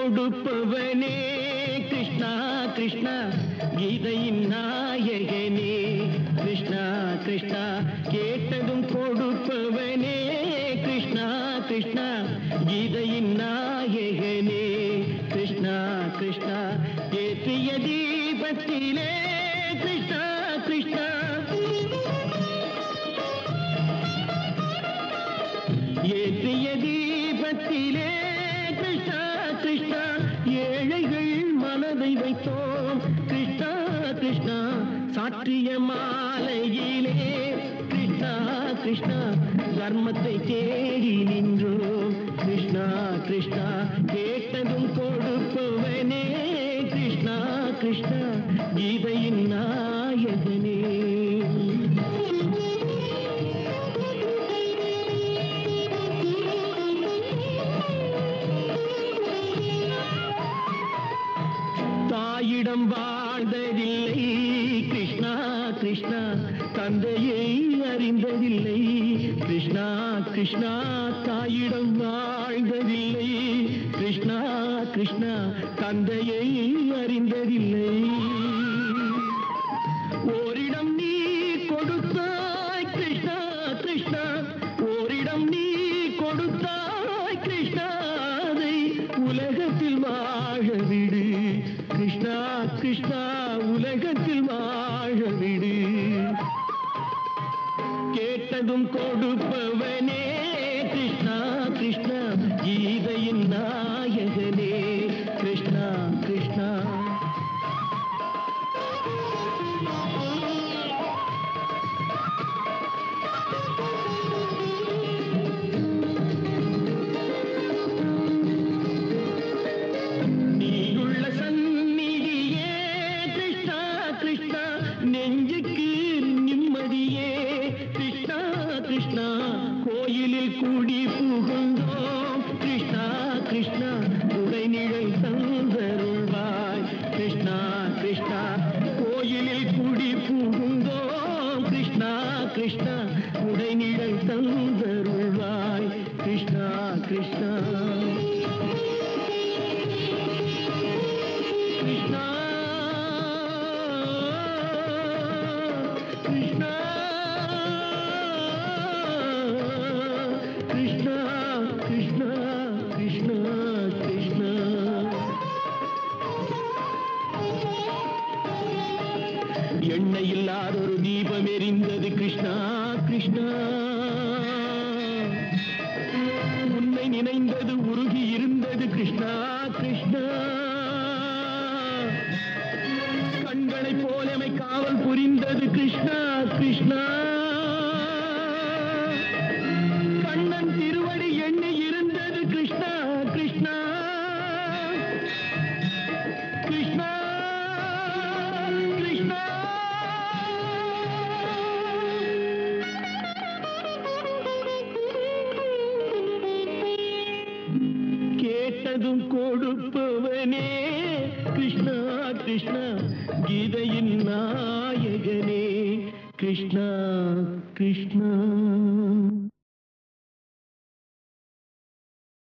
கொடுப்பவனே கிருஷ்ணா கிருஷ்ணா கீதையின் நாயகனே கிருஷ்ணா கிருஷ்ணா கேட்டதும் கொடுப்பவனே கிருஷ்ணா கிருஷ்ணா கீதையின் நாயகனே கிருஷ்ணா கிருஷ்ணா ஏற்றிய தீபத்திலே கிருஷ்ணா கிருஷ்ணா ஏற்றிய தீபத்திலே கிருஷ்ணா கிருஷ்ணா ஏழைகள் மனதை வைத்தோம் கிருஷ்ணா கிருஷ்ணா சாற்றிய மாலையிலே கிருஷ்ணா கிருஷ்ணா தர்மத்தை தேடி நின்றோம் கிருஷ்ணா கிருஷ்ணா கேட்டதும் கொடுப்பவனே கிருஷ்ணா கிருஷ்ணா கீதையின் நாயகனே தாயிடம் வாழ்ந்ததில்லை கிருஷ்ணா கிருஷ்ணா தந்தையை அறிந்ததில்லை கிருஷ்ணா கிருஷ்ணா தாயிடம் வாழ்ந்ததில்லை கிருஷ்ணா கிருஷ்ணா தந்தையை அறிந்ததில்லை ஓரிடம் நீ கொடுத்தாய் கிருஷ்ணா கிருஷ்ணா ஓரிடம் நீ கொடுத்தாய் கிருஷ்ணா அதை உலகத்தில் வாழ விடு கிருஷ்ணா கிருஷ்ணா உலகத்தில் வாழ விடு கேட்டதும் கொடுப்பவனே கிருஷ்ணா கிருஷ்ணா கீதையின் நாயகனே கிருஷ்ணா கிருஷ்ணா நெஞ்சுக்கு நிம்மதியே கிருஷ்ணா கிருஷ்ணா கோயிலில் கூடி புகுந்தோம் கிருஷ்ணா கிருஷ்ணா உடைநிழல் தந்தருள்வாய் கிருஷ்ணா கிருஷ்ணா கோயிலில் கூடி புகுந்தோம் கிருஷ்ணா கிருஷ்ணா உடைநிழல் தந்தருள்வாய் கிருஷ்ணா கிருஷ்ணா கிருஷ்ணா கிருஷ்ணா கிருஷ்ணா கிருஷ்ணா கிருஷ்ணா கிருஷ்ணா எண்ணெய் இல்லாத ஒரு தீபம் எரிந்தது கிருஷ்ணா கிருஷ்ணா உன்னை நினைந்தது உருகி இருந்தது கிருஷ்ணா கிருஷ்ணா கண்களை போலமை காவல் புரிந்தது கிருஷ்ணா கிருஷ்ணா கண்ணன் திருவடி எண்ணி இருந்தது கிருஷ்ணா கிருஷ்ணா கிருஷ்ணா கிருஷ்ணா கேட்டதும் கொடுப்பவனே கிருஷ்ணா கிருஷ்ணா கீதையின் நாயகனே கிருஷ்ணா கிருஷ்ணா